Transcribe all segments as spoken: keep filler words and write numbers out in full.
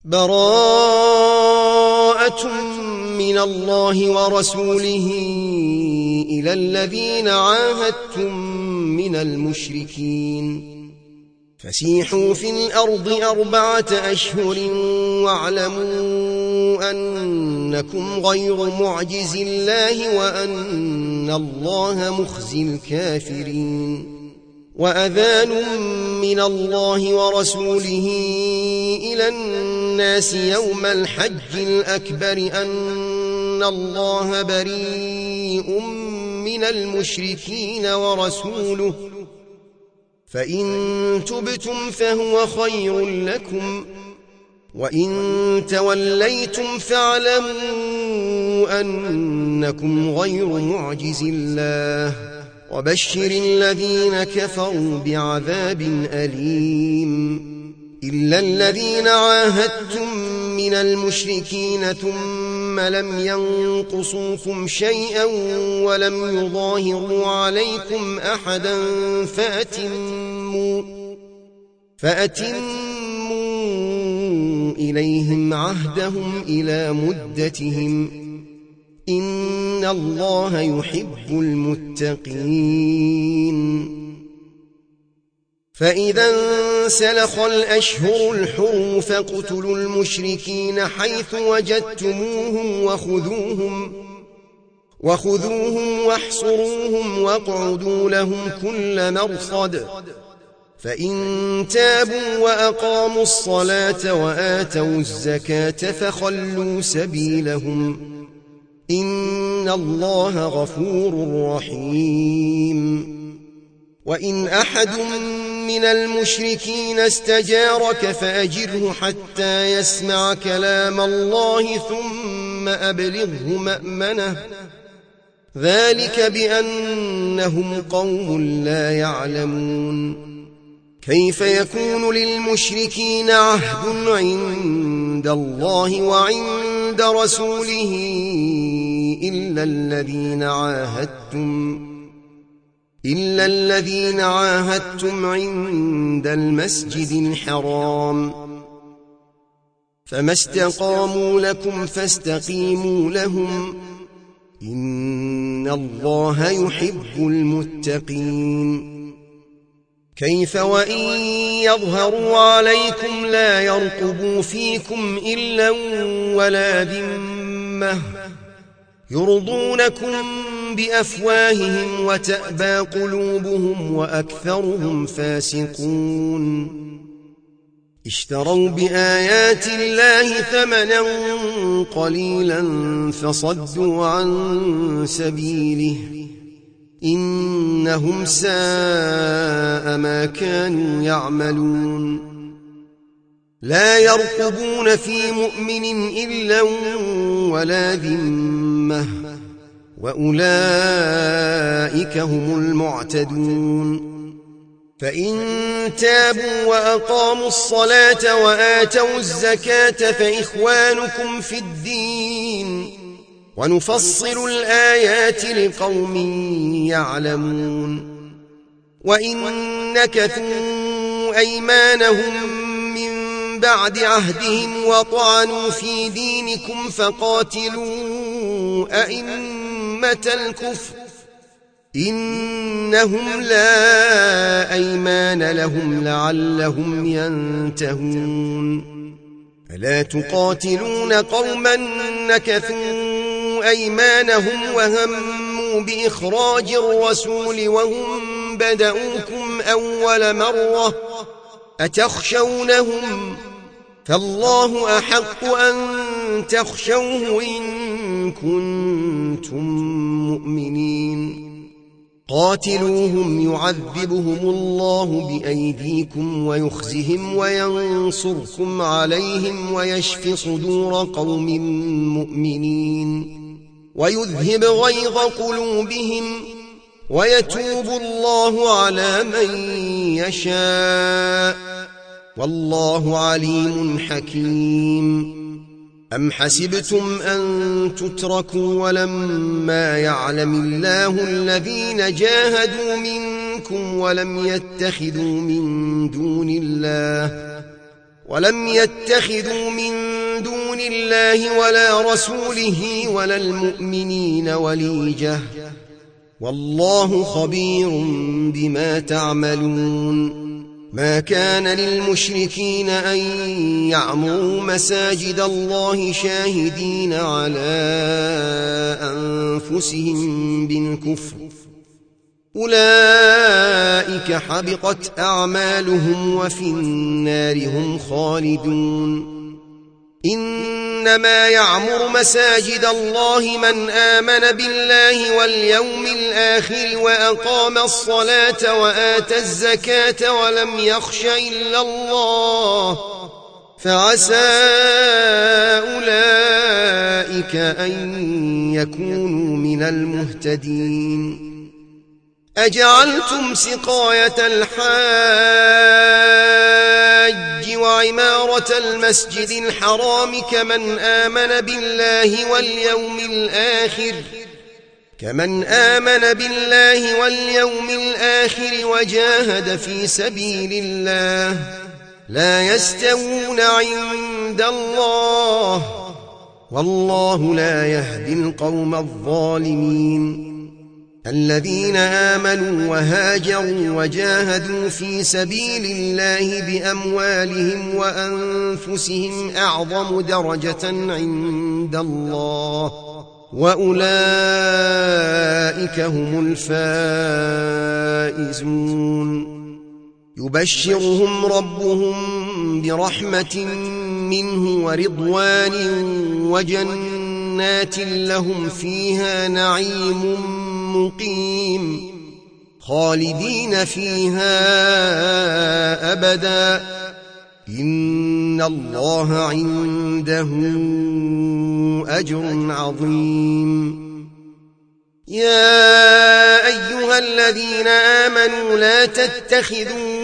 براءة من الله ورسوله إلى الذين عاهدتم من المشركين فسيحوا في الأرض أربعة أشهر واعلموا أنكم غير معجز الله وأن الله مخزي الكافرين وأذان من الله ورسوله إلى الناس يوم الحج الأكبر أن الله بريء من المشركين ورسوله فإن تبتم فهو خير لكم وإن توليتم فاعلموا أنكم غير معجز الله وبشر الذين كفروا بعذاب أليم إلا الذين عاهدتم من المشركين ثم لم ينقصوكم شيئا ولم يظاهروا عليكم أحدا فأتموا, فأتموا إليهم عهدهم إلى مدتهم إن الله يحب المتقين فإذا انسلخ الأشهر الحرم فاقتلوا المشركين حيث وجدتموهم وخذوهم وخذوهم واحصروهم واقعدوا لهم كل مرصد فإن تابوا وأقاموا الصلاة وآتوا الزكاة فخلوا سبيلهم إن الله غفور رحيم وإن أحد من المشركين استجارك فأجره حتى يسمع كلام الله ثم أبلغه مأمنه ذلك بأنهم قوم لا يعلمون كيف يكون للمشركين عهد عند الله وعند رسوله إلا الذين عاهدتم إلا الذين عاهدتم عند المسجد الحرام فما استقاموا لكم فاستقيموا لهم إن الله يحب المتقين كيف وإن يظهروا عليكم لا يرقبوا فيكم إلا ولا ذمة يرضونكم بأفواههم وتأبى قلوبهم وأكثرهم فاسقون اشتروا بآيات الله ثمنا قليلا فصدوا عن سبيله إنهم ساء ما كانوا يعملون لا يرقبون في مؤمن إلا ولا ذمة وأولئك هم المعتدون فإن تابوا وأقاموا الصلاة وآتوا الزكاة فإخوانكم في الدين ونفصل الآيات لقوم يعلمون وإن نكثوا أيمانهم من بعد عهدهم وطعنوا في دينكم فقاتلوا أئمة الكفر إنهم لا أيمان لهم لعلهم ينتهون ألا تقاتلون قوما نكثوا أيمانهم وهموا بإخراج الرسول وهم بدؤوكم أول مرة أتخشونهم فالله أحق أن تخشوه إن كنتم مؤمنين قاتلوهم يعذبهم الله بأيديكم ويخزهم وينصركم عليهم ويشف صدور قوم مؤمنين ويذهب غيظ قلوبهم ويتوب الله على من يشاء والله عليم حكيم أم حسبتم أن تتركوا ولما يعلم الله الذين جاهدوا منكم ولم يتخذوا من دون الله ولم يتخذوا من دون الله ولا رسوله ولا المؤمنين وليجة والله خبير بما تعملون ما كان للمشركين أن يعمروا مساجد الله شاهدين على أنفسهم بالكفر أولئك حبطت أعمالهم وفي النار هم خالدون إنما يعمر مساجد الله من آمن بالله واليوم الآخر وأقام الصلاة وآتى الزكاة ولم يخش إلا الله فعسى أولئك أن يكونوا من المهتدين أجعلتم سقاية الحاج وعمارة المسجد الحرام كمن آمن بالله واليوم الآخر كمن آمن بالله واليوم الآخر وجاهد في سبيل الله لا يستوون عند الله والله لا يهدي القوم الظالمين الذين آمنوا وهاجروا وجاهدوا في سبيل الله بأموالهم وأنفسهم أعظم درجة عند الله وأولئك هم الفائزون يبشرهم ربهم برحمة منه ورضوان وجنات لهم فيها نعيم مقيم خالدين فيها أبدا إن الله عنده أجر عظيم يا أيها الذين آمنوا لا تتخذوا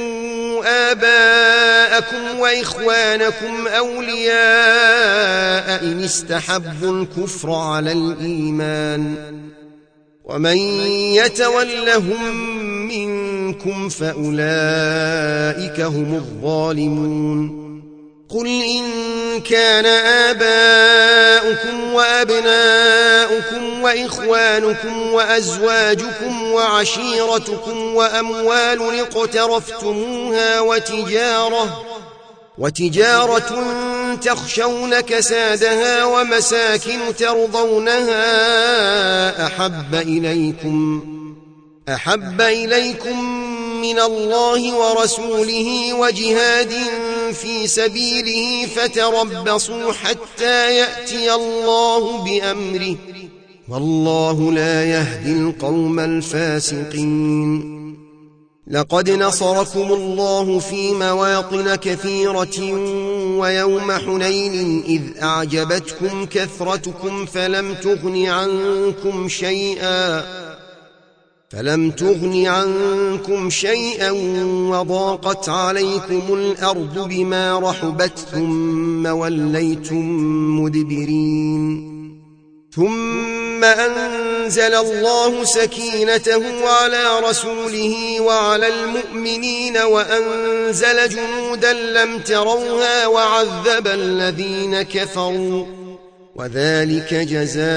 آباءكم وإخوانكم أولياء إن استحبوا الكفر على الإيمان ومن يتولهم منكم فأولئك هم الظالمون قل إن كان آباؤكم وأبناؤكم وإخوانكم وأزواجكم وعشيرتكم وأموال اقترفتموها وتجارة وتجارة تخشون كسادها ومساكن ترضونها أحب إليكم أحب إليكم من الله ورسوله وجهاد في سبيله فتربصوا حتى يأتي الله بأمره والله لا يهدي القوم الفاسقين لقد نصركم الله في مواطن كثيرة ويوم حنين إذ أعجبتكم كثرتكم فلم تغن عنكم شيئا فلم تغن عنكم شيئا وضاقت عليكم الأرض بما رحبت ثم وليتم مدبرين ثم أنزل الله سكينته على رسوله وعلى المؤمنين وأنزل جنودا لم تروها وعذب الذين كفروا وذلك جزاء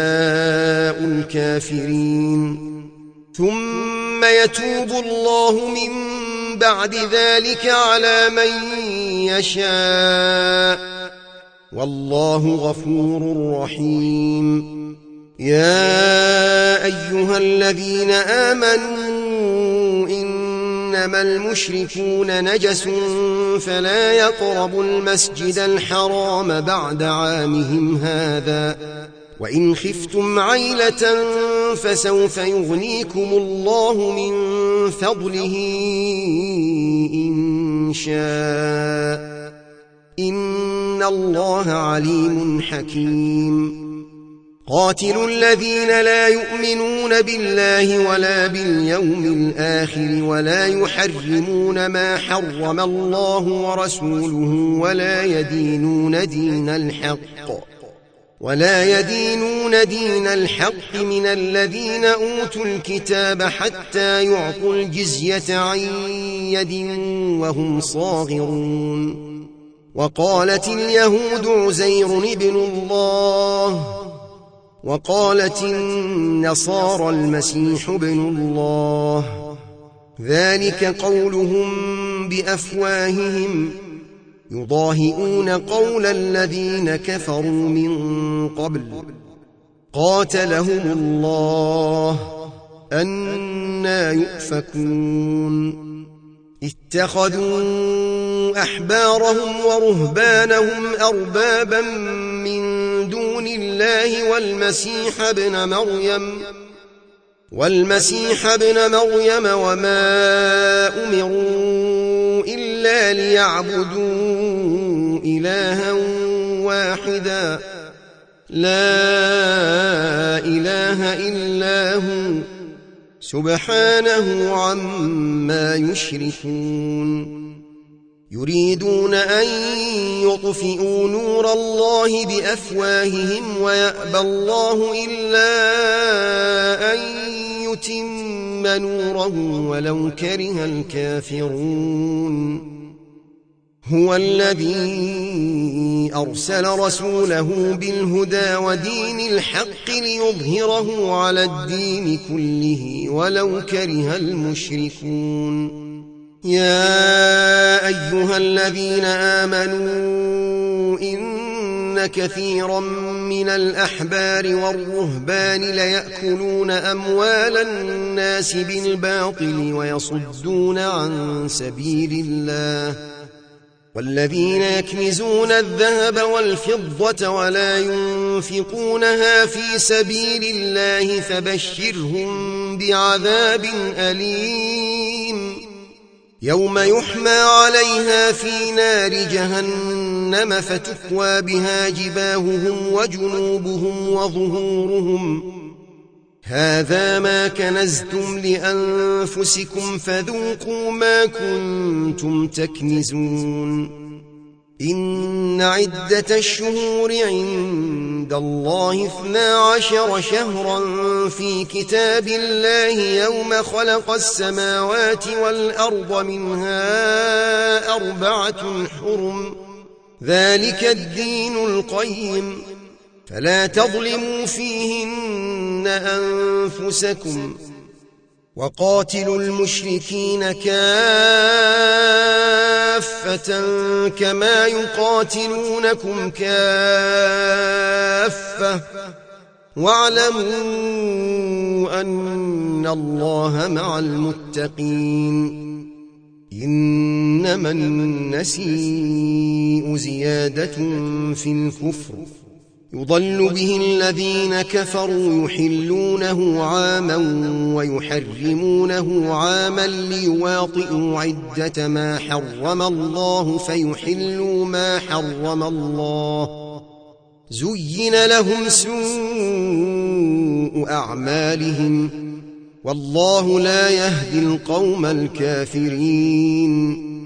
الكافرين ثم يتوب الله من بعد ذلك على من يشاء والله غفور رحيم يا أيها الذين آمنوا إنما المشركون نجس فلا يقربوا المسجد الحرام بعد عامهم هذا وإن خفتم عيلة فسوف يغنيكم الله من فضله إن شاء إن الله عليم حكيم قاتلوا الذين لا يؤمنون بالله ولا باليوم الآخر ولا يحرمون ما حرم الله ورسوله ولا يدينون دين الحق ولا يدينون دين الحق من الذين أوتوا الكتاب حتى يعطوا الجزية عن يد وهم صاغرون وقالت اليهود عزير ابن الله وقالت النصارى المسيح ابن الله ذلك قولهم بأفواههم يضاهئون قول الذين كفروا من قبل قاتلهم الله أنى يؤفكون اتخذوا أحبارهم ورهبانهم أربابا من دون الله والمسيح ابن مريم والمسيح ابن مريم وما أمروا إلا ليعبدوا إلها واحدا لا إله إلا هو سبحانه عما يشركون يريدون أن يطفئوا نور الله بأفواههم ويأبى الله إلا أن يتم نوره ولو كره الكافرون هو الذي أرسل رسوله بالهدى ودين الحق ليظهره على الدين كله ولو كره المشركون يا أيها الذين آمنوا إن كثيرا من الأحبار والرهبان ليأكلون أموال الناس بالباطل ويصدون عن سبيل الله والذين يكنزون الذهب والفضة ولا ينفقونها في سبيل الله فبشرهم بعذاب أليم يوم يحمى عليها في نار جهنم فتكوى بها جباههم وجنوبهم وظهورهم هذا ما كنزتم لأنفسكم فذوقوا ما كنتم تكنزون إن عدة الشهور عند الله اثنا عشر شهرا في كتاب الله يوم خلق السماوات والأرض منها أربعة حرم ذلك الدين القيم فلا تظلموا فيهن أنفسكم وقاتلوا المشركين كافة كما يقاتلونكم كافة واعلموا أن الله مع المتقين إنما النسيء زيادة في الكفر يضل به الذين كفروا يحلونه عاما ويحرمونه عاما ليواطئوا عدة ما حرم الله فيحلوا ما حرم الله زين لهم سوء أعمالهم والله لا يهدي القوم الكافرين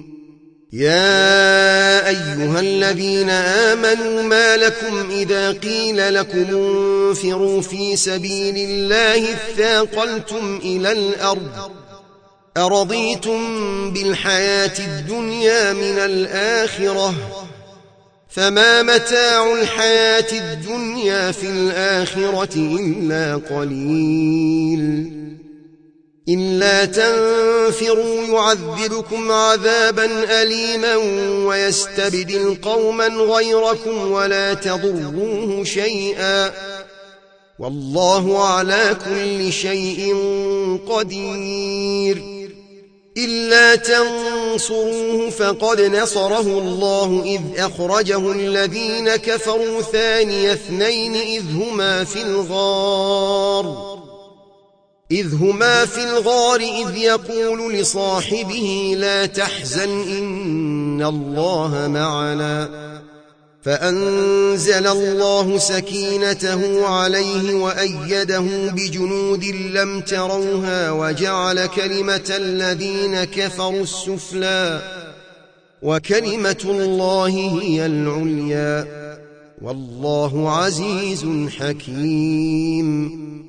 يا أيها الذين آمنوا ما لكم إذا قيل لكم انفروا في سبيل الله اثاقلتم إلى الأرض أرضيتم بالحياة الدنيا من الآخرة فما متاع الحياة الدنيا في الآخرة إلا قليل إلا تنفروا يعذبكم عذابا أليما ويستبدل قوما غيركم ولا تضروه شيئا والله على كل شيء قدير إلا تنصروه فقد نصره الله إذ أخرجه الذين كفروا ثاني اثنين إذ هما في الغار إذ هما في الغار إذ يقول لصاحبه لا تحزن إن الله معنا فأنزل الله سكينته عليه وأيده بجنود لم تروها وجعل كلمة الذين كفروا السفلى وكلمة الله هي العليا والله عزيز حكيم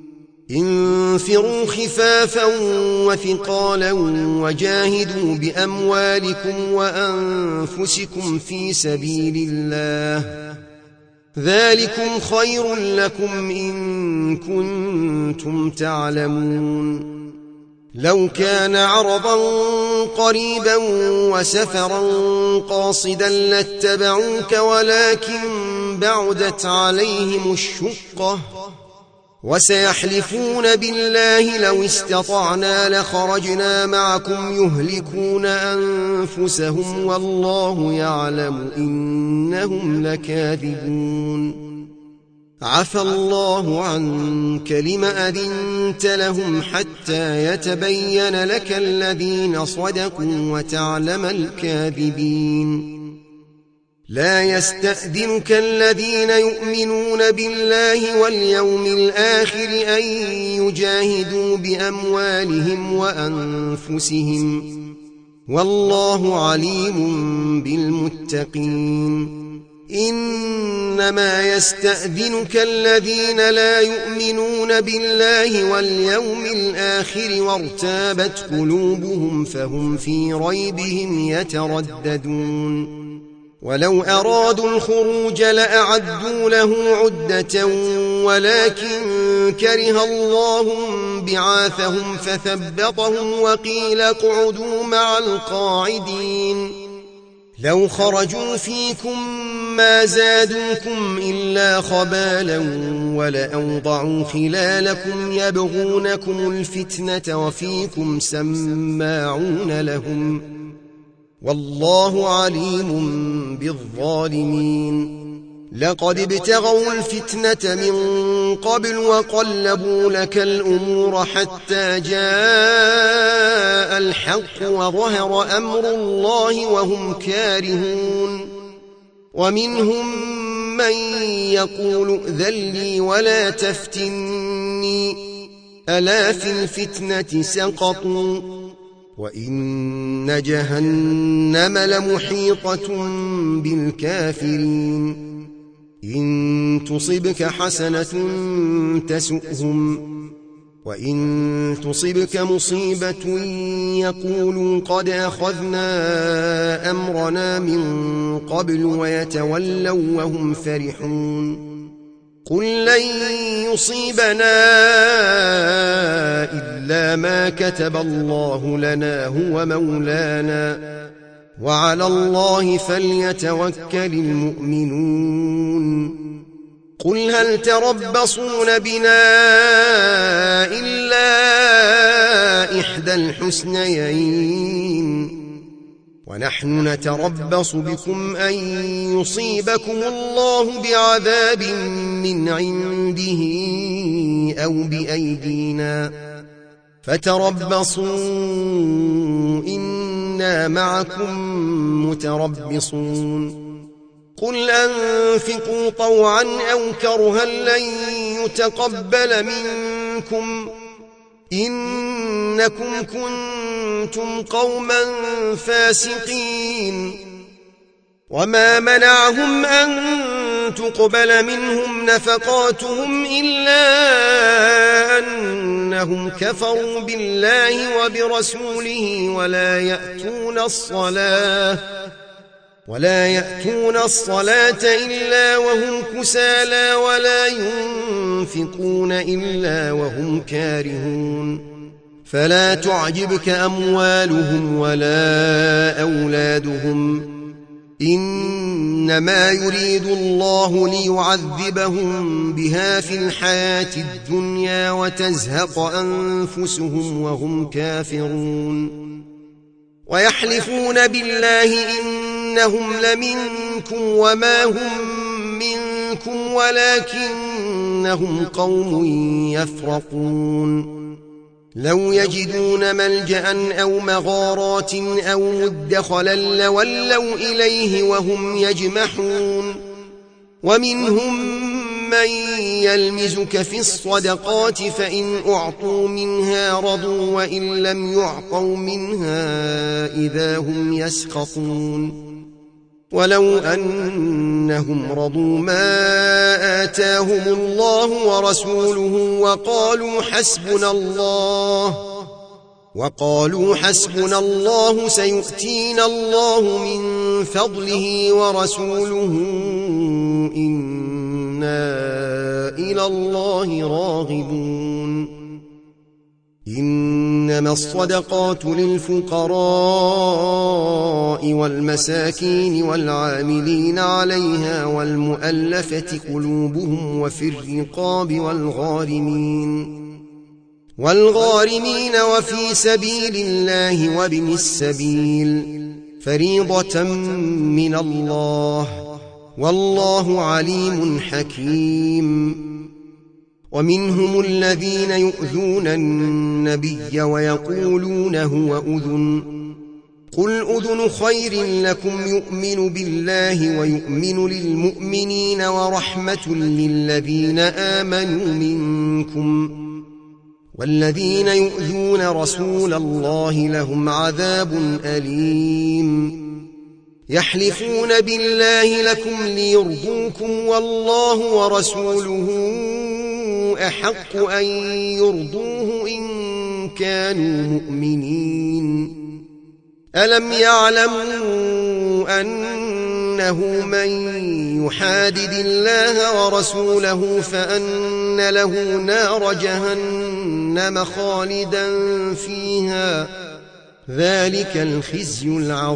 انفروا خفافا وثقالا وجاهدوا بأموالكم وأنفسكم في سبيل الله ذلكم خير لكم إن كنتم تعلمون لو كان عرضا قريبا وسفرا قاصدا لاتبعوك ولكن بعدت عليهم الشقة وسيحلفون بالله لو استطعنا لخرجنا معكم يهلكون أنفسهم والله يعلم إنهم لكاذبون عفى الله عنك لم أذنت لهم حتى يتبين لك الذين صدقوا وتعلم الكاذبين لا يستأذنك الذين يؤمنون بالله واليوم الآخر أن يجاهدوا بأموالهم وأنفسهم والله عليم بالمتقين إنما يستأذنك الذين لا يؤمنون بالله واليوم الآخر وارتابت قلوبهم فهم في ريبهم يترددون ولو أرادوا الخروج لأعدوا له عدة ولكن كره الله بعاثهم فثبطهم وقيل اقعدوا مع القاعدين لو خرجوا فيكم ما زادوكم إلا خبالا ولأوضعوا خلالكم يبغونكم الفتنة وفيكم سماعون لهم والله عليم بالظالمين لقد ابتغوا الفتنة من قبل وقلبوا لك الأمور حتى جاء الحق وظهر أمر الله وهم كارهون ومنهم من يقول ائذن لي ولا تفتني ألا في الفتنة سقطوا وإن جهنم لمحيطة بالكافرين إن تصبك حسنة تسؤهم وإن تصبك مصيبة يقولوا قد أخذنا أمرنا من قبل ويتولوا وهم فرحون قل لن يصيبنا إلا ما كتب الله لنا هو مولانا وعلى الله فليتوكل المؤمنون قل هل تربصون بنا إلا إحدى الحسنيين ونحن نتربص بكم أن يصيبكم الله بعذاب من عنده أو بأيدينا فتربصوا إنا معكم متربصون قل أنفقوا طوعا أو كرها لن يتقبل منكم إنكم كنتم قوما فاسقين وما منعهم أن تقبل منهم نفقاتهم إلا أنهم كفروا بالله وبرسوله ولا يأتون الصلاة ولا يأتون الصلاة إلا وهم كسالى ولا ينفقون إلا وهم كارهون فلا تعجبك أموالهم ولا أولادهم إنما يريد الله ليعذبهم بها في الحياة الدنيا وتزهق أنفسهم وهم كافرون ويحلفون بالله إنهم لمنكم وما هم منكم ولكنهم قوم يفرقون لو يجدون ملجأ أو مغارات أو مدخلا لولوا إليه وهم يجمحون ومنهم من يلمزك في الصدقات فإن أعطوا منها رضوا وإن لم يعطوا منها إذا هم يسخطون ولو أنهم رضوا ما آتاهم الله ورسوله وقالوا حسبنا الله وقالوا حسبنا الله سيؤتينا الله من فضله ورسوله إنا إلى الله راغبون إنما الصدقات للفقراء والمساكين والعاملين عليها والمؤلفة قلوبهم وفي الرقاب والغارمين والغارمين وفي سبيل الله وابن السبيل فريضة من الله والله عليم حكيم ومنهم الذين يؤذون النبي ويقولون هو أذن قل أذن خير لكم يؤمن بالله ويؤمن للمؤمنين ورحمة للذين آمنوا منكم والذين يؤذون رسول الله لهم عذاب أليم يحلفون بالله لكم ليرضوكم والله ورسوله أحق أن يرضوه إن كانوا مؤمنين ألم يعلموا أنه من يحادد الله ورسوله فأن له نار جهنم خالدا فيها ذلك الخزي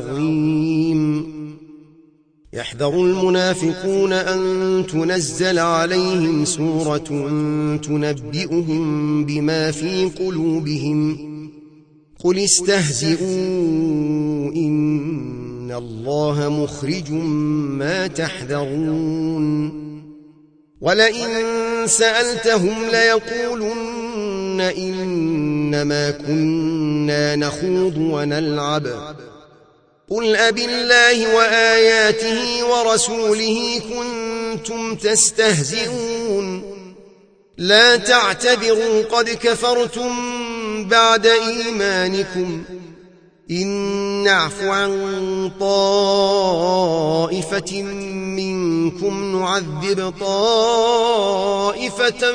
العظيم يحذر المنافقون أن تنزل عليهم سورة تنبئهم بما في قلوبهم قل استهزئوا إن الله مخرج ما تحذرون ولئن سألتهم ليقولن إنما كنا نخوض ونلعب قل أبالله وآياته ورسوله كنتم تستهزئون لا تعتذروا قد كفرتم بعد إيمانكم إن نعف عن طائفة منكم نعذب طائفة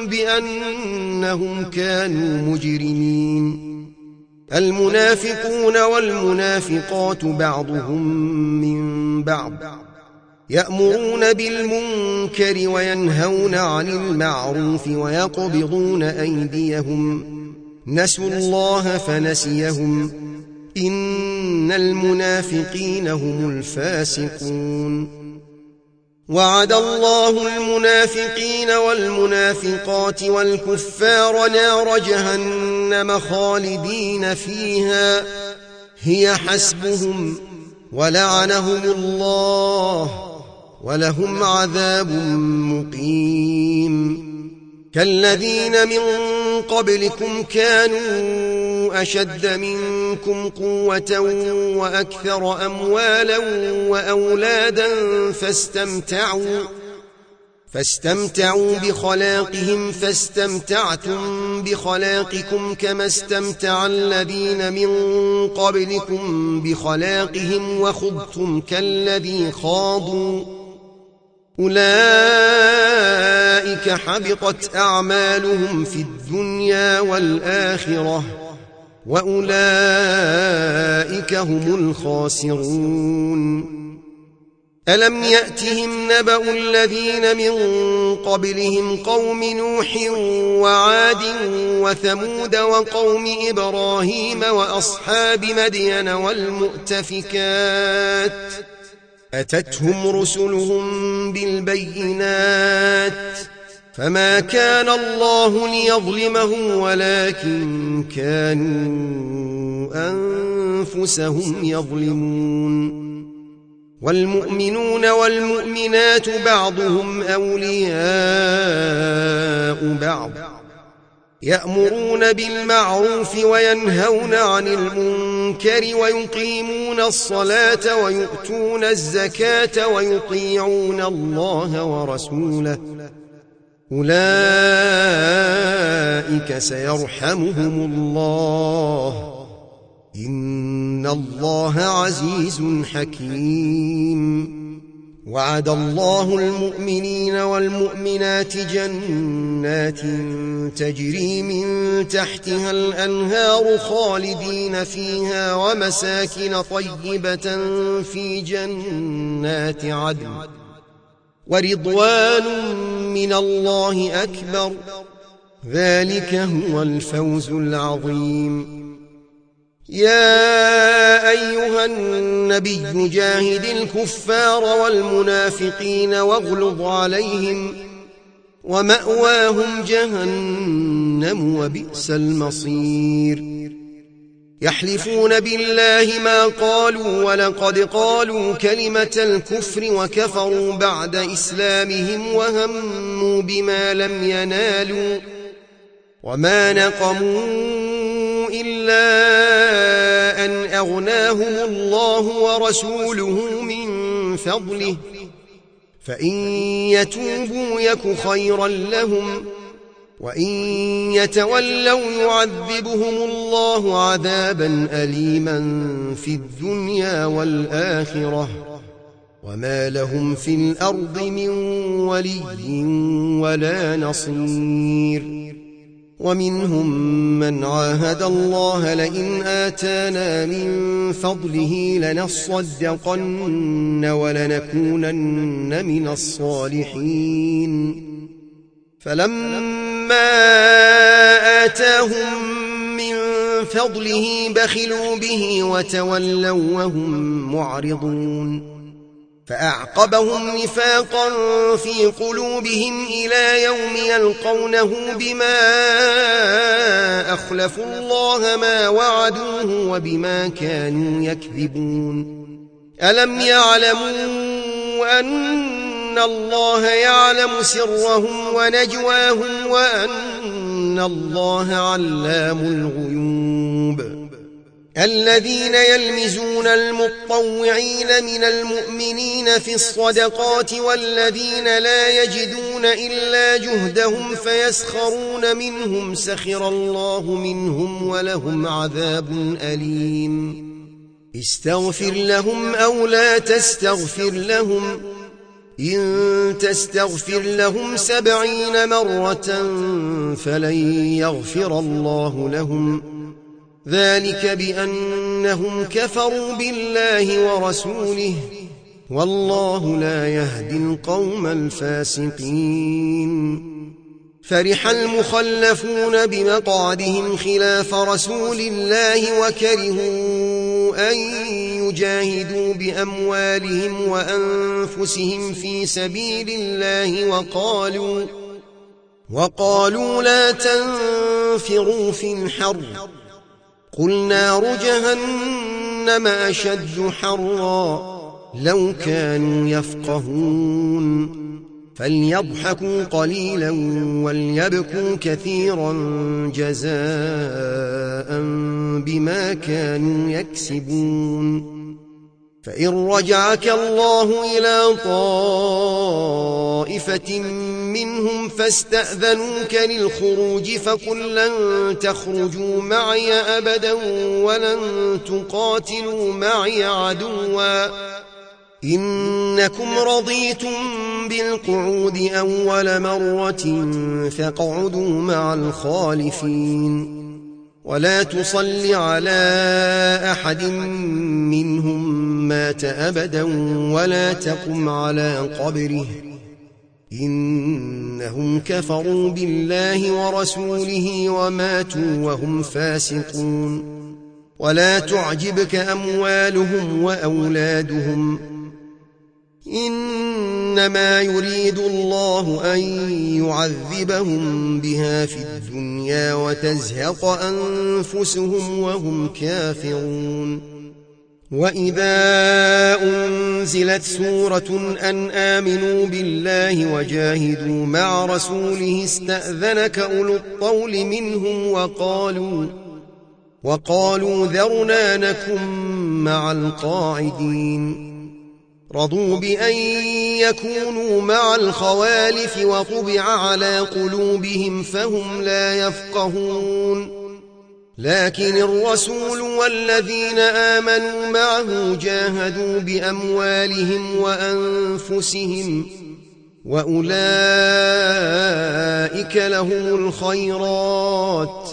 بأنهم كانوا مجرمين المنافقون والمنافقات بعضهم من بعض يأمرون بالمنكر وينهون عن المعروف ويقبضون أيديهم نسوا الله فنسيهم إن المنافقين هم الفاسقون وعد الله المنافقين والمنافقات والكفار نار جهنم خالدين فيها هي حسبهم ولعنهم الله ولهم عذاب مقيم كالذين من قبلكم كانوا أشد منكم قوة وأكثر أموالا وأولادا فاستمتعوا فاستمتعوا بخلاقهم فاستمتعتم بخلاقكم كما استمتع الذين من قبلكم بخلاقهم وخضتم كالذي خاضوا أولئك حبطت أعمالهم في الدنيا والآخرة وأولئك هم الخاسرون ألم يأتهم نبأ الذين من قبلهم قوم نوح وعاد وثمود وقوم إبراهيم وأصحاب مدين والمؤتفكات أتتهم رسلهم بالبينات فما كان الله ليظلمهم ولكن كانوا أنفسهم يظلمون والمؤمنون والمؤمنات بعضهم أولياء بعض يأمرون بالمعروف وينهون عن المنكر ويقيمون الصلاة ويؤتون الزكاة ويطيعون الله ورسوله أولئك سيرحمهم الله إن الله عزيز حكيم وعد الله المؤمنين والمؤمنات جنات تجري من تحتها الأنهار خالدين فيها ومساكن طيبة في جنات عدن ورضوان من الله أكبر ذلك هو الفوز العظيم يا أيها النبي جاهد الكفار والمنافقين واغلظ عليهم ومأواهم جهنم وبئس المصير يحلفون بالله ما قالوا ولقد قالوا كلمة الكفر وكفروا بعد إسلامهم وهموا بما لم ينالوا وما نقموا إلا أن أغناهم الله ورسوله من فضله فإن يتوبوا يك خيرا لهم وإن يتولوا يعذبهم الله عذابا أليما في الدنيا والآخرة وما لهم في الأرض من ولي ولا نصير ومنهم من عاهد الله لئن آتانا من فضله لنصدقن ولنكونن من الصالحين فلما آتاهم من فضله بخلوا به وتولوا وهم معرضون فأعقبهم نفاقا في قلوبهم إلى يوم يلقونه بما أخلفوا الله ما وعدوه وبما كانوا يكذبون ألم يعلموا أن الله يعلم سرهم ونجواهم وأن الله علام الغيوب الذين يلمزون المطوعين من المؤمنين في الصدقات والذين لا يجدون إلا جهدهم فيسخرون منهم سخر الله منهم ولهم عذاب أليم استغفر لهم أو لا تستغفر لهم إن تستغفر لهم سبعين مرة فلن يغفر الله لهم ذلك بأنهم كفروا بالله ورسوله والله لا يهدي القوم الفاسقين فرح المخلفون بمقعدهم خلاف رسول الله وكرهوا أن يجاهدوا بأموالهم وأنفسهم في سبيل الله وقالوا وقالوا لا تنفروا في الحر قل نار جهنم أشد حرا لو كانوا يفقهون فليضحكوا قليلا وليبكوا كثيرا جزاء بما كانوا يكسبون فإن رجعك الله إلى طائفة منهم فاستأذنوك للخروج فقل لن تخرجوا معي أبدا ولن تقاتلوا معي عدوا إنكم رضيتم بالقعود أول مرة فاقعدوا مع الخالفين ولا تصل على أحد منهم مات أبدا ولا تقم على قبره إنهم كفروا بالله ورسوله وماتوا وهم فاسقون ولا تعجبك أموالهم وأولادهم إنما يريد الله أن يعذبهم بها في الدنيا وتزهق أنفسهم وهم كافرون وإذا أنزلت سورة أن آمنوا بالله وجاهدوا مع رسوله استأذنك أولو الطول منهم وقالوا وقالوا ذرنا نكن مع القاعدين رضوا بأن يكونوا مع الخوالف وطبع على قلوبهم فهم لا يفقهون لكن الرسول والذين آمنوا معه جاهدوا بأموالهم وأنفسهم وأولئك لهم الخيرات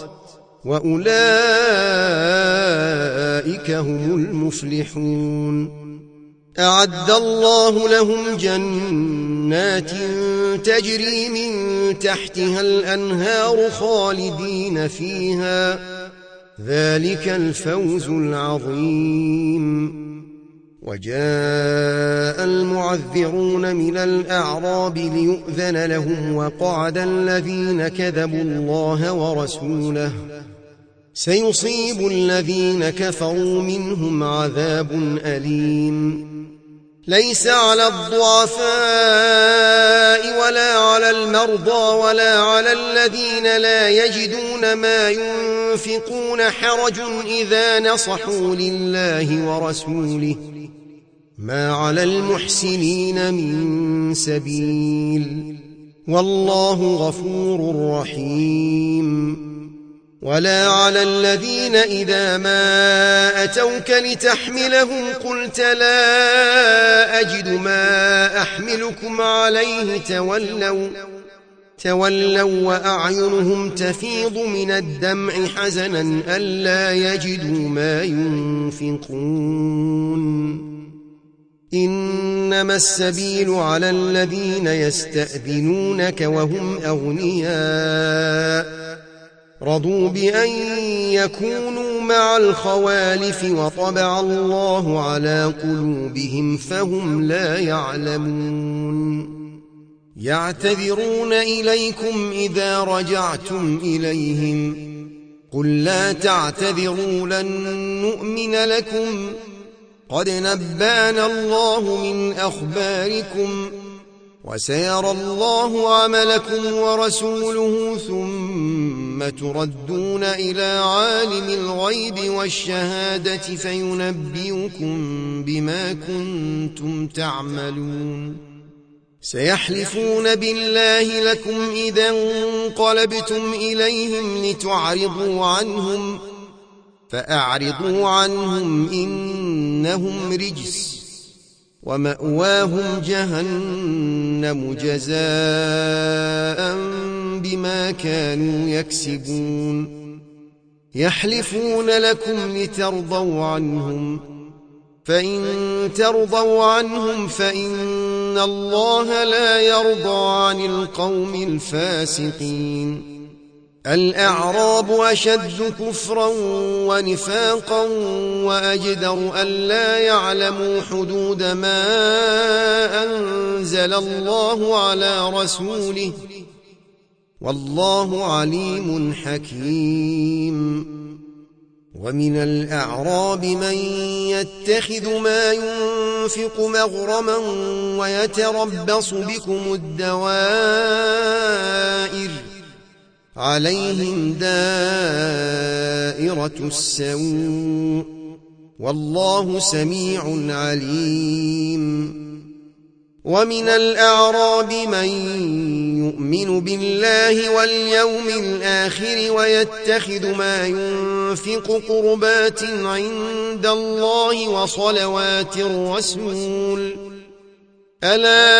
وأولئك هم المفلحون أعد الله لهم جنات تجري من تحتها الأنهار خالدين فيها ذلك الفوز العظيم وجاء المعذرون من الأعراب ليؤذن لهم وقعد الذين كذبوا الله ورسوله سيصيب الذين كفروا منهم عذاب أليم ليس على الضعفاء ولا على المرضى ولا على الذين لا يجدون ما ينفقون حرج إذا نصحوا لله ورسوله ما على المحسنين من سبيل والله غفور رحيم ولا على الذين إذا ما أتوك لتحملهم قلت لا أجد ما أحملكم عليه تولوا تولوا وأعينهم تفيض من الدمع حزنا ألا يجدوا ما ينفقون إنما السبيل على الذين يستأذنونك وهم أغنياء رضوا بأن يكونوا مع الخوالف وطبع الله على قلوبهم فهم لا يعلمون يعتذرون إليكم إذا رجعتم إليهم قل لا تعتذروا لن نؤمن لكم قد نبأنا الله من أخباركم وسيرى الله عملكم ورسوله ثم تردون إلى عالم الغيب والشهادة فينبئكم بما كنتم تعملون سيحلفون بالله لكم إذا انقلبتم إليهم لتعرضوا عنهم فأعرضوا عنهم إنهم رجس ومأواهم جهنم جزاء بما كانوا يكسبون يحلفون لكم لترضوا عنهم فإن ترضوا عنهم فإن الله لا يرضى عن القوم الفاسقين الأعراب أشد كفرا ونفاقا وأجدر ألا يعلموا حدود ما أنزل الله على رسوله والله عليم حكيم ومن الأعراب من يتخذ ما ينفق مغرما ويتربص بكم الدوائر عليهم دائرة السوء والله سميع عليم ومن الأعراب من يؤمن بالله واليوم الآخر ويتخذ ما ينفق قربات عند الله وصلوات الرسول ألا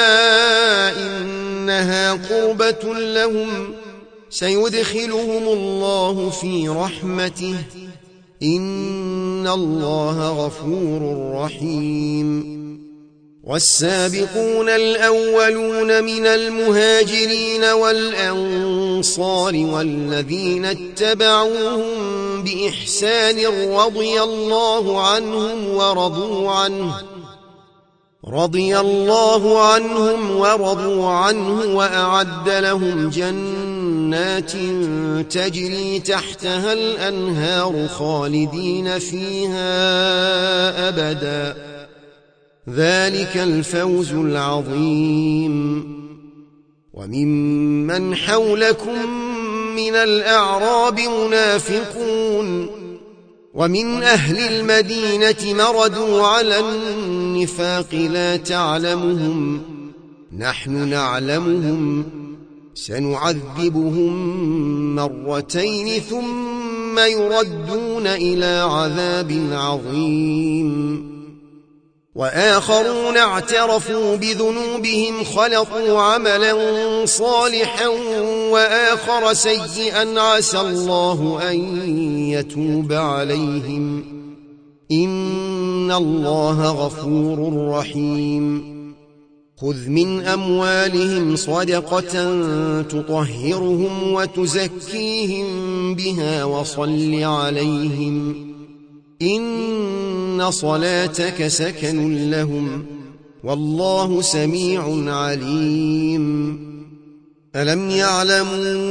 إنها قربة لهم سيدخلهم الله في رحمته إن الله غفور رحيم والسابقون الأولون من المهاجرين والأنصار والذين اتبعوهم بإحسان رضي الله عنهم ورضوا عنه رضي الله عنهم ورضوا عنه وأعد لهم جنات تجري تحتها الأنهار خالدين فيها أبدا ذلك الفوز العظيم وممن حولكم من الأعراب منافقون ومن أهل المدينة مردوا على النفاق لا تعلمهم نحن نعلمهم سنعذبهم مرتين ثم ثم يردون إلى عذاب عظيم. وآخرون اعترفوا بذنوبهم خلقوا عملا صالحا وآخر سيئا عسى الله أن يتوب عليهم إن الله غفور رحيم. خذ من أموالهم صدقة تطهرهم وتزكيهم بها وصل عليهم إن صلاتك سكن لهم والله سميع عليم. ألم يعلموا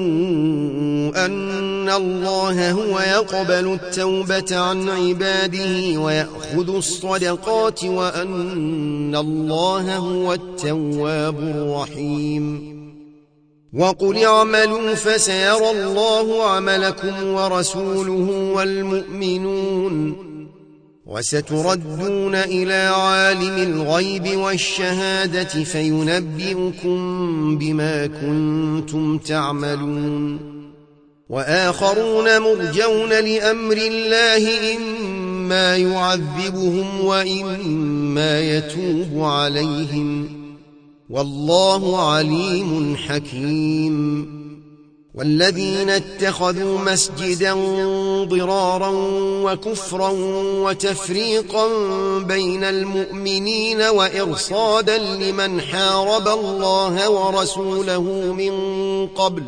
أن الله هو يقبل التوبة عن عباده ويأخذ الصدقات وأن الله هو التواب الرحيم. وقل اعملوا فسيرى الله عملكم ورسوله والمؤمنون وستردون إلى عالم الغيب والشهادة فينبئكم بما كنتم تعملون. وآخرون مرجون لأمر الله إما يعذبهم وإما يتوب عليهم والله عليم حكيم. والذين اتخذوا مسجدا ضرارا وكفرا وتفريقا بين المؤمنين وإرصادا لمن حارب الله ورسوله من قبل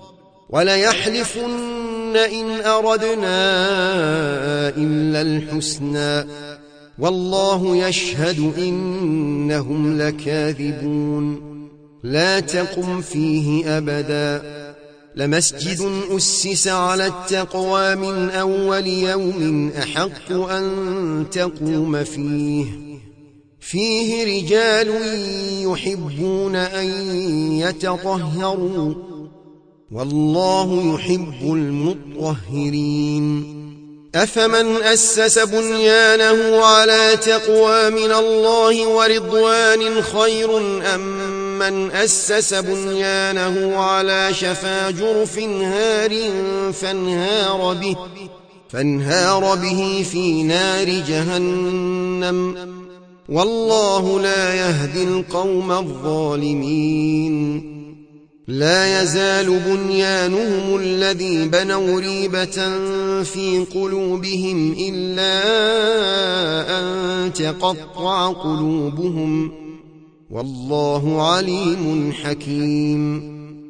وليحلفن إن أردنا إلا الحسنى والله يشهد إنهم لكاذبون. لا تقم فيه أبدا لمسجد أسس على التقوى من أول يوم أحق أن تقوم فيه فيه رجال يحبون أن يتطهروا والله يحب المطهرين. أفمن أسس بنيانه على تقوى من الله ورضوان خير أم من أسس بنيانه على شفا جرف هار فانهار به, فانهار به في نار جهنم والله لا يهدي القوم الظالمين. لا يزال بنيانهم الذي بنوا ريبة في قلوبهم إلا أن تقطع قلوبهم والله عليم حكيم.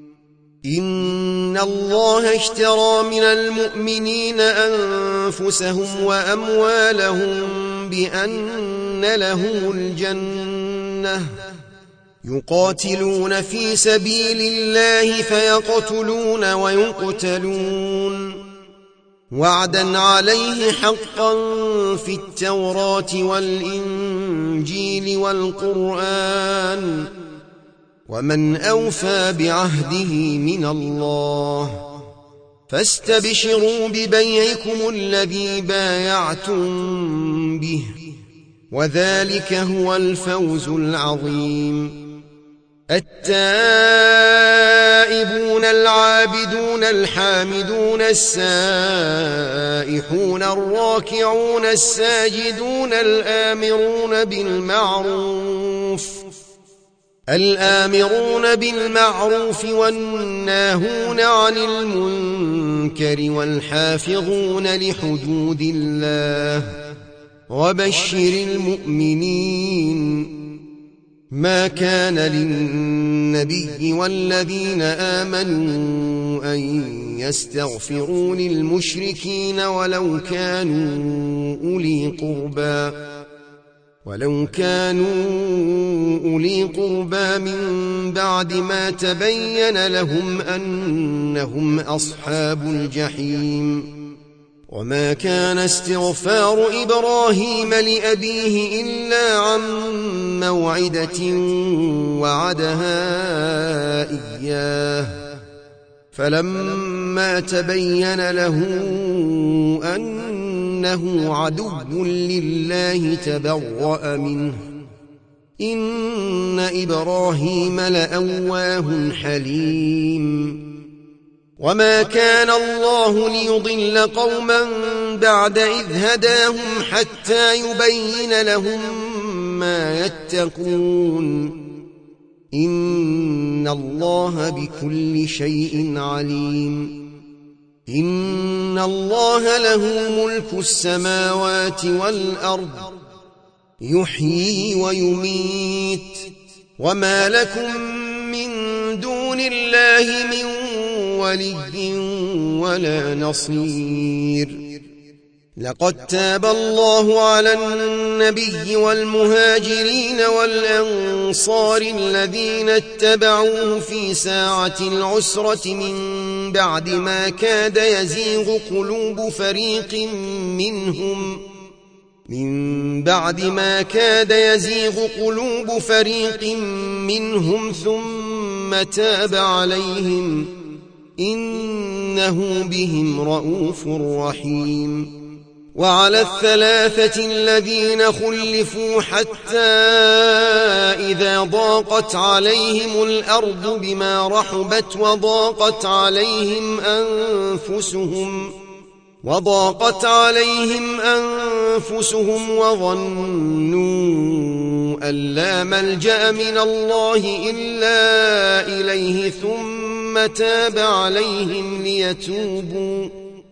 إن الله اشترى من المؤمنين أنفسهم وأموالهم بأن لهم الجنة يقاتلون في سبيل الله فيقتلون ويقتلون وعدا عليه حقا في التوراة والإنجيل والقرآن ومن أوفى بعهده من الله فاستبشروا ببيعكم الذي بايعتم به وذلك هو الفوز العظيم. التائبون العابدون الحامدون السائحون الراكعون الساجدون الآمرون بالمعروف الآمرون بالمعروف والناهون عن المنكر والحافظون لحدود الله وبشر المؤمنين. ما كان للنبي والذين آمنوا أن يستغفروا للمشركين ولو كانوا أولي قربى ولو كانوا أولي قربى من بعد ما تبين لهم أنهم أصحاب الجحيم. وما كان استغفار إبراهيم لأبيه إلا عن موعدة وعدها إياه فلما تبين له أنه عدو لله تبرأ منه إن إبراهيم لأواه حليم. وما كان الله ليضل قوما بعد إذ هداهم حتى يبين لهم ما يتقون إن الله بكل شيء عليم إن الله له ملك السماوات والأرض يحيي ويميت وما لكم من دون الله من ولي ولا نصير لقد تاب الله على النبي والمهاجرين والأنصار الذين اتبعوه في ساعة العسرة من بعد ما كاد يزيغ قلوب فريق منهم من بعد ما كاد يزيغ قلوب فريق منهم ثم تاب عليهم إنه بهم رءوف رحيم وعلى الثلاثة الذين خلفوا حتى إذا ضاقت عليهم الأرض بما رحبت وضاقت عليهم أنفسهم وضاقت عليهم أنفسهم وظنوا أن لا ملجأ من الله إلا إليه ثم تاب عليهم ليتوبوا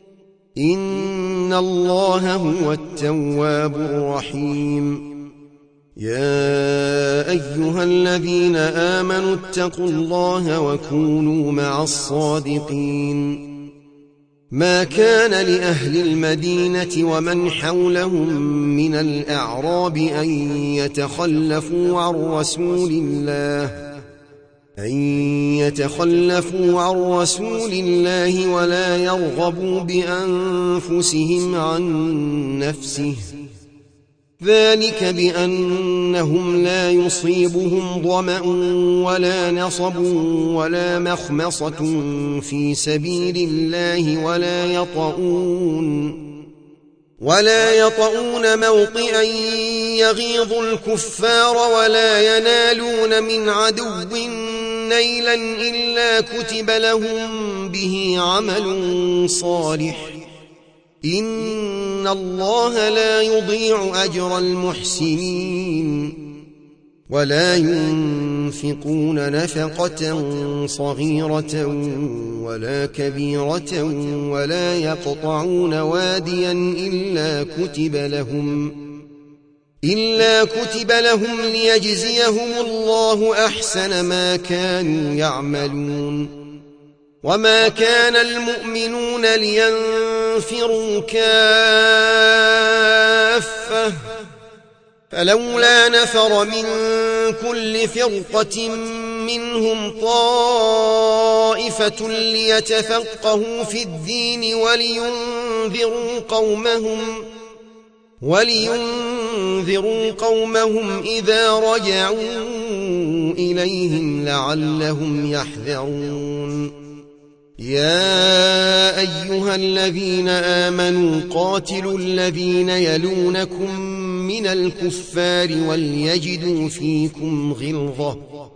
إن الله هو التواب الرحيم يا أيها الذين آمنوا اتقوا الله وكونوا مع الصادقين ما كان لأهل المدينة ومن حولهم من الأعراب أن يتخلفوا عن رسول الله أن يتخلفوا عن رسول الله ولا يرغبوا بأنفسهم عن نفسه ذلك بأنهم لا يصيبهم ظمأ ولا نصب ولا مخمصة في سبيل الله ولا يطؤون ولا يطؤون موطئا يغيظ الكفار ولا ينالون من عدو نيلا إلا كتب لهم به عمل صالح إن الله لا يضيع أجر المحسنين ولا ينفقون نفقة صغيرة ولا كبيرة ولا يقطعون واديا إلا كتب لهم إلا كتب لهم ليجزيهم الله أحسن ما كانوا يعملون وما كان المؤمنون لينفروا كافة فلولا نفر من كل فرقة منهم طائفة ليتفقهوا في الدين ولينذروا قومهم ولينذروا قومهم إذا رجعوا إليهم لعلهم يحذرون يا أيها الذين آمنوا قاتلوا الذين يلونكم من الكفار وليجدوا فيكم غلظة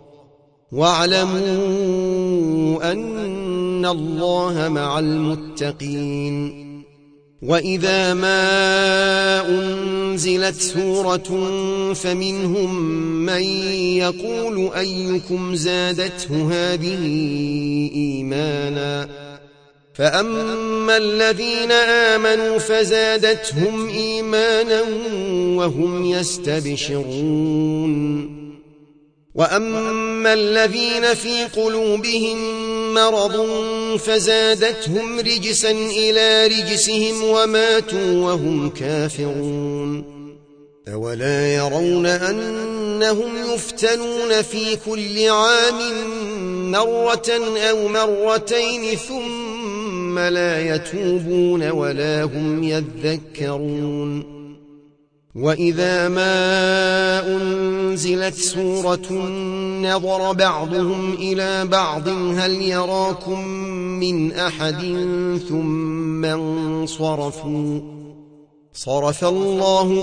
واعلموا أن الله مع المتقين وإذا ما أنزلت سورة فمنهم من يقول أيكم زادته هذه إيمانا فأما الذين آمنوا فزادتهم إيمانا وهم يستبشرون وأما الذين في قلوبهم مرض فزادتهم رجسا إلى رجسهم وماتوا وهم كافرون أولا يرون أنهم يفتنون في كل عام مرة أو مرتين ثم لا يتوبون ولا هم يذكرون وإذا ما أنزلت سورة نظر بعضهم إلى بعض هل يراكم من أحد ثم انصرفوا صرف الله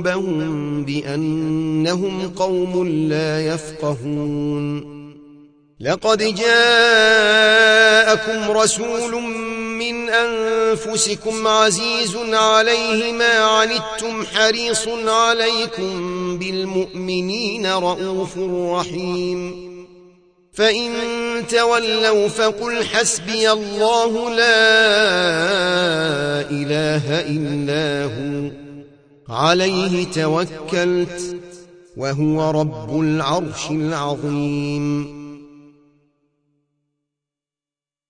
قلوبهم بأنهم قوم لا يفقهون لقد جاءكم رسول من أنفسكم عزيز عليه ما عنتم حريص عليكم بالمؤمنين رءوف رحيم فإن تولوا فقل حسبي الله لا إله إلا هو عليه توكلت وهو رب العرش العظيم